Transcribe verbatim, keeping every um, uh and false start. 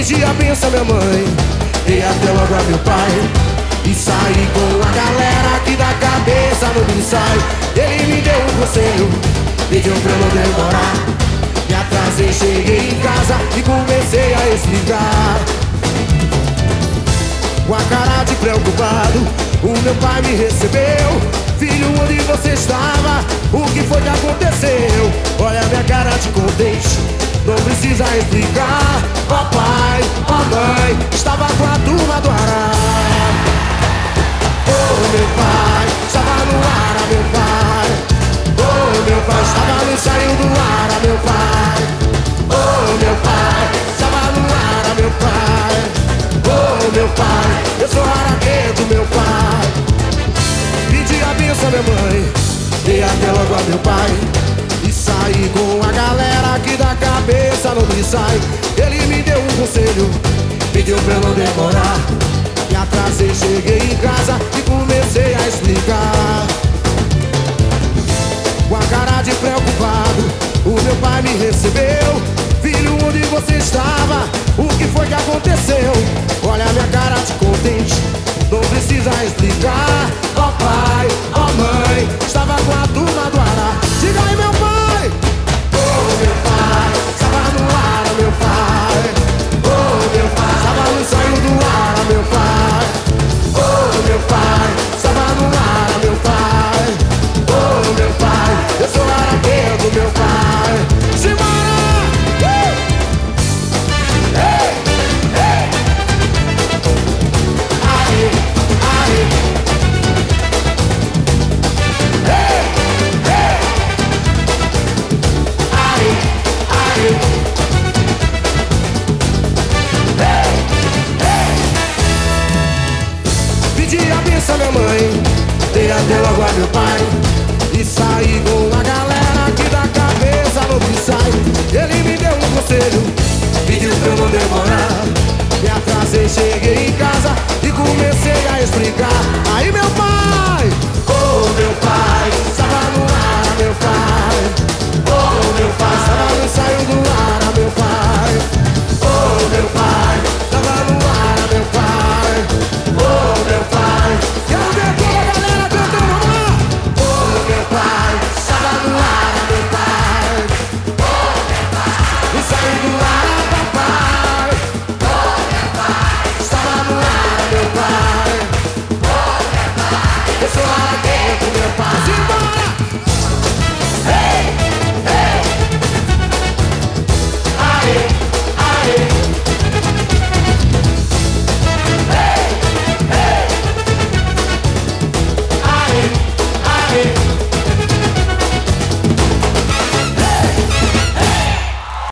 Pedi a benção à minha mãe, dei até logo a meu pai e saí com a galera que da cabeça não me sai. Ele me deu um conselho, pediu pra eu não demorar. Me atrasei, cheguei em casa e comecei a explicar. Com a cara de preocupado, o meu pai me recebeu. Filho, onde você estava? O que foi que aconteceu? Olha minha cara de contente, não precisa explicar. Ó pai, ó mãe, estava com a turma do Ará. Oh meu pai, estava no Ará, meu pai. Oh meu pai, estava no ensaio do Ará, meu pai. Oh meu pai, estava no Ará, meu pai. Oh meu pai, eu sou araqueto, meu pai. Pedi a benção à minha mãe, dei até logo a meu pai e saí com a galera que da cabeça não me sai. Ele me deu um conselho, pediu pra eu não demorar. Me atrasei, cheguei em casa e comecei a explicar. Com a cara de preocupado, o meu pai me recebeu. Filho, onde você estava? O que foi que aconteceu? Olha a minha cara de contente, não precisa explicar. Ó pai, ó mãe, estava com a turma do Ará. Diga aí meu pai. Oh meu pai, estava no Ará, meu pai. Oh meu pai, estava no ensaio do Ará, meu pai. Oh meu pai, estava no Ará, meu pai. Oh meu pai, eu sou araqueto, meu pai. Simbora! Pedi a benção à minha mãe, dei até logo a meu pai e saí com a galera que da cabeça não me sai. Ele me deu um conselho, pediu pra eu não demorar. Me atrasei, cheguei em casa e comecei a explicar. Aí meu pai, oh meu pai,